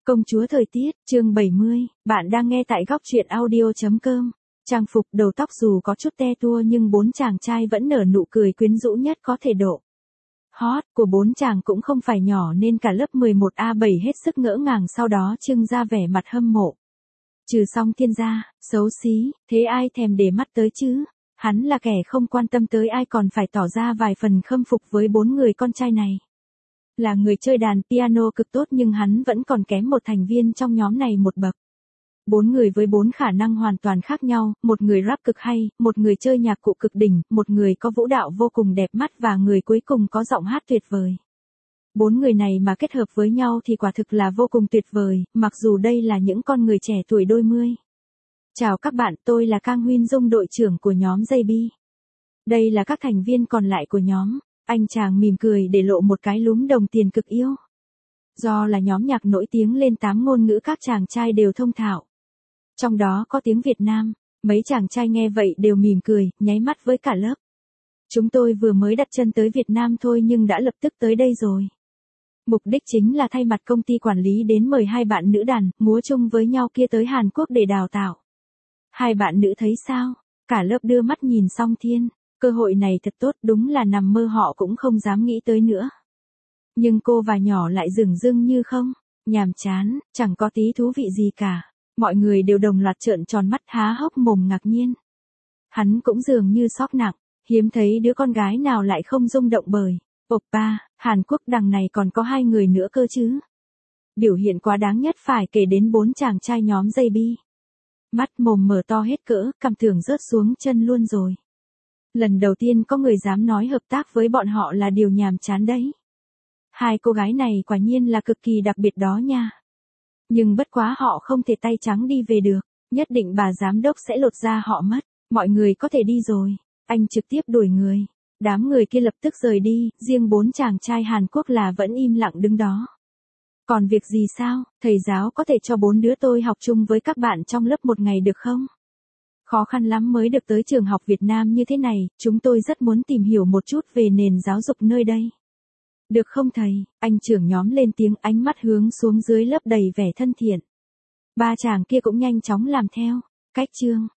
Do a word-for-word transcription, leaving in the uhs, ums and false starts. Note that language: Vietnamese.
Công chúa thời tiết, chương bảy mươi, bạn đang nghe tại góc truyện audio chấm com. Trang phục đầu tóc dù có chút te tua nhưng bốn chàng trai vẫn nở nụ cười quyến rũ nhất có thể độ. Hot của bốn chàng cũng không phải nhỏ nên cả lớp mười một A bảy hết sức ngỡ ngàng, sau đó trưng ra vẻ mặt hâm mộ. Trừ Song Thiên ra, xấu xí, thế ai thèm để mắt tới chứ? Hắn là kẻ không quan tâm tới ai còn phải tỏ ra vài phần khâm phục với bốn người con trai này. Là người chơi đàn piano cực tốt nhưng hắn vẫn còn kém một thành viên trong nhóm này một bậc. Bốn người với bốn khả năng hoàn toàn khác nhau, một người rap cực hay, một người chơi nhạc cụ cực đỉnh, một người có vũ đạo vô cùng đẹp mắt và người cuối cùng có giọng hát tuyệt vời. Bốn người này mà kết hợp với nhau thì quả thực là vô cùng tuyệt vời, mặc dù đây là những con người trẻ tuổi đôi mươi. Chào các bạn, tôi là Kang Huyên Dung, đội trưởng của nhóm gi bê. Đây là các thành viên còn lại của nhóm. Anh chàng mỉm cười để lộ một cái lúm đồng tiền cực yêu. Do là nhóm nhạc nổi tiếng lên tám ngôn ngữ, các chàng trai đều thông thạo. Trong đó có tiếng Việt Nam, mấy chàng trai nghe vậy đều mỉm cười, nháy mắt với cả lớp. Chúng tôi vừa mới đặt chân tới Việt Nam thôi nhưng đã lập tức tới đây rồi. Mục đích chính là thay mặt công ty quản lý đến mời hai bạn nữ đàn, múa chung với nhau kia tới Hàn Quốc để đào tạo. Hai bạn nữ thấy sao? Cả lớp đưa mắt nhìn Song Thiên. Cơ hội này thật tốt, đúng là nằm mơ họ cũng không dám nghĩ tới nữa. Nhưng cô và nhỏ lại dửng dưng như không, nhàm chán, chẳng có tí thú vị gì cả. Mọi người đều đồng loạt trợn tròn mắt há hốc mồm ngạc nhiên. Hắn cũng dường như sốc nặng, hiếm thấy đứa con gái nào lại không rung động bởi oppa, Hàn Quốc đằng này còn có hai người nữa cơ chứ. Biểu hiện quá đáng nhất phải kể đến bốn chàng trai nhóm gi bê. Mắt mồm mở to hết cỡ, cằm tưởng rớt xuống chân luôn rồi. Lần đầu tiên có người dám nói hợp tác với bọn họ là điều nhàm chán đấy. Hai cô gái này quả nhiên là cực kỳ đặc biệt đó nha. Nhưng bất quá họ không thể tay trắng đi về được, nhất định bà giám đốc sẽ lột da họ mất. Mọi người có thể đi rồi. Anh trực tiếp đuổi người. Đám người kia lập tức rời đi, riêng bốn chàng trai Hàn Quốc là vẫn im lặng đứng đó. Còn việc gì sao, thầy giáo có thể cho bốn đứa tôi học chung với các bạn trong lớp một ngày được không? Khó khăn lắm mới được tới trường học Việt Nam như thế này, chúng tôi rất muốn tìm hiểu một chút về nền giáo dục nơi đây. Được không thầy? Anh trưởng nhóm lên tiếng, ánh mắt hướng xuống dưới lớp đầy vẻ thân thiện. Ba chàng kia cũng nhanh chóng làm theo. Cách chương,